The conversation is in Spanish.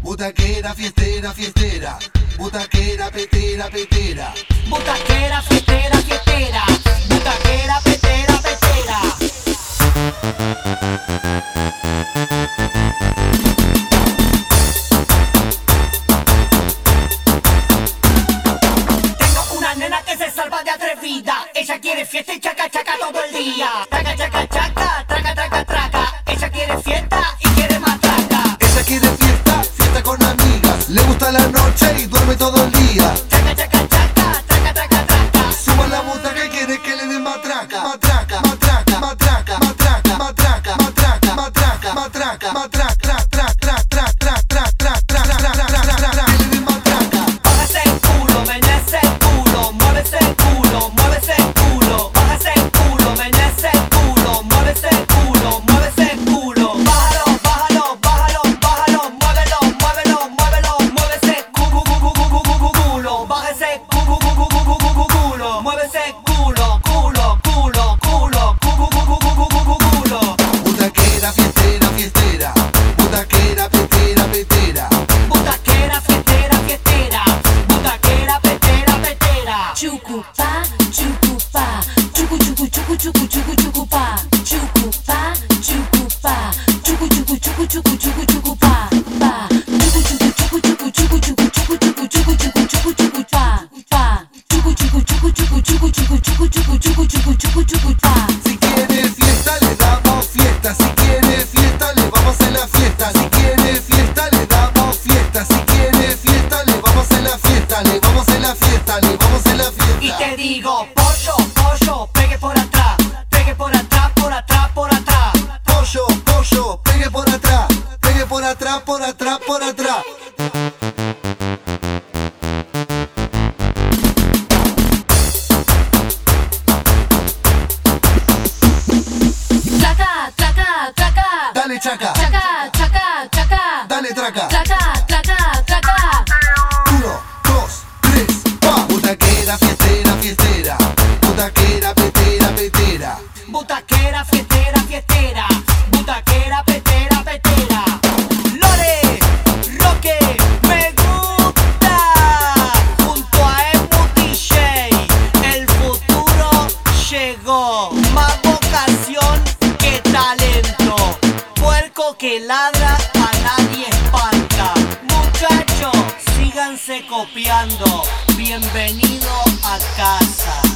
Butaquera, fiestera, fiestera. Butaquera, petera, petera. Butaquera, fiestera, fiestera. Butaquera, petera, petera. Tengo una nena que se salva de atrevida. Ella quiere fiesta y chaca, chaca todo el día. Traca, chaca, chaca, traca, traca, traca. Ella quiere fiesta y quiere más traca. Ella quiere fiesta, fiesta con amigas. Le gusta la noche y duerme todo el día. Chaca, chaca, chaca, traca, traca, traca. Suba la butaca y quiere que le den matraca. Matraca, matraca, matraca, matraca, matraca, matraca, matraca, matraca, matraca, tra, tra, tra, tra, tra, tra, tra, tra, tra, tra, tra, tra, tra, que le den matraca. Bájase el culo, menece el culo, muévese el culo, muévese el culo. Bájase el culo, menece el culo, muévese el culo, muévese el culo. Bájalo, bájalo, bájalo, bájalo, muévelo, muévelo, muévelo, muévese el culo. Bájese el culo, muévese el culo, culo, culo, culo, culo. Butaquera, fiestera, fiestera. Butaquera, petera, petera. Butaquera, fiestera, fiestera. Butaquera, petera, petera. Chucupa, chucupa, chucu chucu chucu chucu chucu chucupa, chucupa, chucupa, chucu chucu chucu chucu chucu chucupa, pa, chucu chucu chucu chucu chucu chucu chucu chucu chucu chucu chucu chucu pa, pa, chucu chucu chucu chucu chucu chucu chucu chucu chucu chucu chucu chucu pa. Si quiere fiesta, le damos fiesta. Si quiere fiesta, le vamos a hacer la fiesta. Si quiere fiesta, le damos fiesta. Si quiere fiesta, le vamos a hacer la fiesta. Le vamos a hacer la fiesta, le vamos a hacer la fiesta. Y te digo, pollo, pollo, pegue por atrás, pegue por atrás, por atrás, por atrás. Pollo, pollo, pegue por atrás. Pegue por atrás, por atrás, por atrás. Traca, traca, traca, Dale chaca, traca, traca, traca, dale traca. traca, traca, traca. 1, 2, 3, pa. Butaquera, fiestera, fiestera. Butaquera, petera, petera. Butaquera, fiestera, fiestera. Butaquera, petera, petera. Lore, Roque, me gusta. Junto a Emu DJ, el futuro llegó. Más vocación que talento. Puerco que ladra a nadie espanta. Muchachos, síganse copiando. Bienvenido a casa.